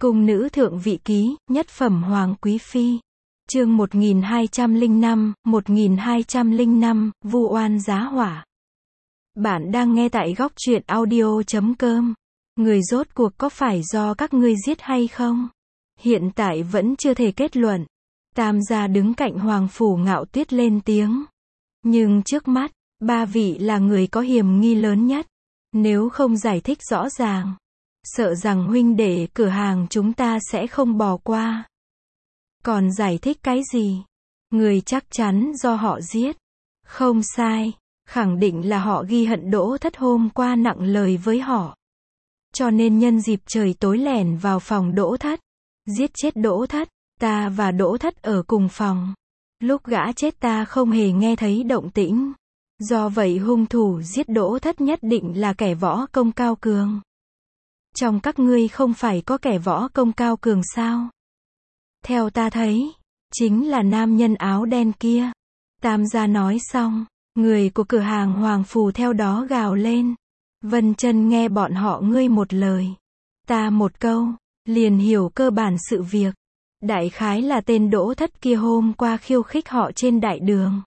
Cung nữ thượng vị ký, nhất phẩm hoàng quý phi. Chương 1205, vu oan giá hỏa. Bạn đang nghe tại góc truyện audio.com. Người rốt cuộc có phải do các ngươi giết hay không? Hiện tại vẫn chưa thể kết luận. Tam gia đứng cạnh Hoàng Phủ Ngạo Tuyết lên tiếng. Nhưng trước mắt, ba vị là người có hiểm nghi lớn nhất. Nếu không giải thích rõ ràng, sợ rằng huynh đệ cửa hàng chúng ta sẽ không bỏ qua. Còn giải thích cái gì? Người chắc chắn do họ giết. Không sai, khẳng định là họ ghi hận Đỗ Thất hôm qua nặng lời với họ. Cho nên nhân dịp trời tối lẻn vào phòng Đỗ Thất, giết chết Đỗ Thất. Ta và Đỗ Thất ở cùng phòng. Lúc gã chết ta không hề nghe thấy động tĩnh. Do vậy hung thủ giết Đỗ Thất nhất định là kẻ võ công cao cường. Trong các ngươi không phải có kẻ võ công cao cường sao? Theo ta thấy, chính là nam nhân áo đen kia. Tam gia nói xong, người của cửa hàng Hoàng Phủ theo đó gào lên. Vân Chân nghe bọn họ ngươi một lời, ta một câu, liền hiểu cơ bản sự việc. Đại khái là tên Đỗ Thất kia hôm qua khiêu khích họ trên đại đường.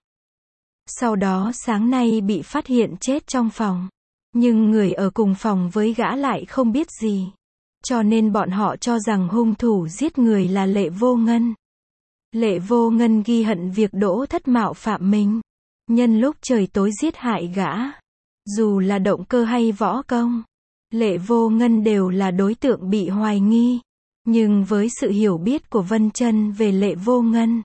Sau đó sáng nay bị phát hiện chết trong phòng. Nhưng người ở cùng phòng với gã lại không biết gì. Cho nên bọn họ cho rằng hung thủ giết người là Lệ Vô Ngân. Lệ Vô Ngân ghi hận việc Đỗ Thất mạo phạm mình. Nhân lúc trời tối giết hại gã. Dù là động cơ hay võ công, Lệ Vô Ngân đều là đối tượng bị hoài nghi. Nhưng với sự hiểu biết của Vân Chân về Lệ Vô Ngân,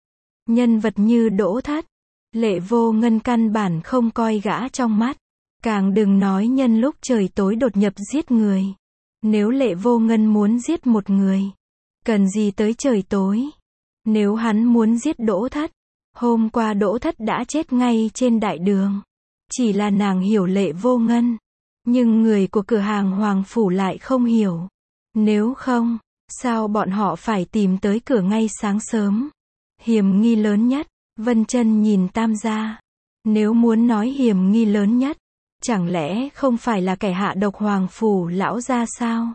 nhân vật như Đỗ Thất, Lệ Vô Ngân căn bản không coi gã trong mắt. Càng đừng nói nhân lúc trời tối đột nhập giết người. Nếu Lệ Vô Ngân muốn giết một người, cần gì tới trời tối? Nếu hắn muốn giết Đỗ Thất, hôm qua Đỗ Thất đã chết ngay trên đại đường. Chỉ là nàng hiểu Lệ Vô Ngân, nhưng người của cửa hàng Hoàng Phủ lại không hiểu. Nếu không, sao bọn họ phải tìm tới cửa ngay sáng sớm? Hiểm nghi lớn nhất, Vân Chân nhìn Tam gia. Nếu muốn nói hiểm nghi lớn nhất, chẳng lẽ không phải là kẻ hạ độc Hoàng Phủ lão gia sao?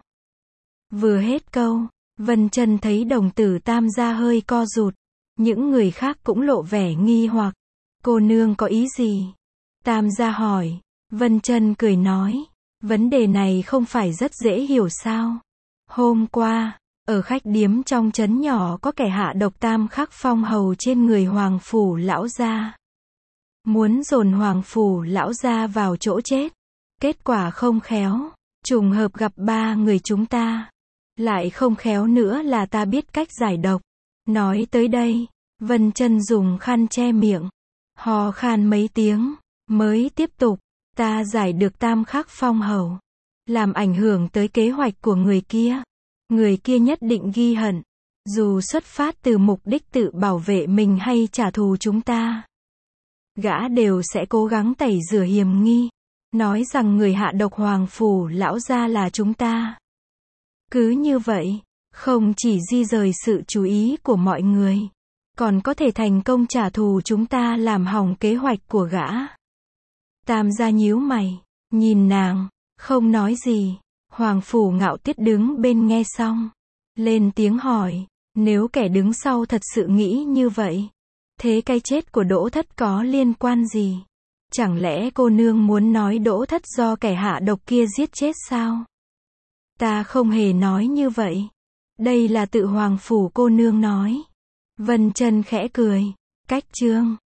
Vừa hết câu, Vân Chân thấy đồng tử Tam gia hơi co rụt. Những người khác cũng lộ vẻ nghi hoặc. Cô nương có ý gì? Tam gia hỏi. Vân Chân cười nói. Vấn đề này không phải rất dễ hiểu sao? Hôm qua, ở khách điếm trong trấn nhỏ có kẻ hạ độc Tam Khắc Phong hầu trên người Hoàng Phủ lão gia. Muốn dồn Hoàng Phủ lão gia vào chỗ chết. Kết quả không khéo, trùng hợp gặp ba người chúng ta. Lại không khéo nữa là ta biết cách giải độc. Nói tới đây, Vân Chân dùng khăn che miệng, ho khan mấy tiếng, mới tiếp tục. Ta giải được Tam Khắc Phong hầu, làm ảnh hưởng tới kế hoạch của người kia. Người kia nhất định ghi hận, dù xuất phát từ mục đích tự bảo vệ mình hay trả thù chúng ta. Gã đều sẽ cố gắng tẩy rửa hiểm nghi, nói rằng người hạ độc Hoàng Phủ lão gia là chúng ta. Cứ như vậy, không chỉ di rời sự chú ý của mọi người, còn có thể thành công trả thù chúng ta làm hỏng kế hoạch của gã. Tam gia nhíu mày, nhìn nàng, không nói gì. Hoàng Phủ Ngạo Tuyết đứng bên nghe xong, lên tiếng hỏi, nếu kẻ đứng sau thật sự nghĩ như vậy, thế cái chết của Đỗ Thất có liên quan gì? Chẳng lẽ cô nương muốn nói Đỗ Thất do kẻ hạ độc kia giết chết sao? Ta không hề nói như vậy. Đây là tự Hoàng Phủ cô nương nói. Vân Chân khẽ cười. Cách chương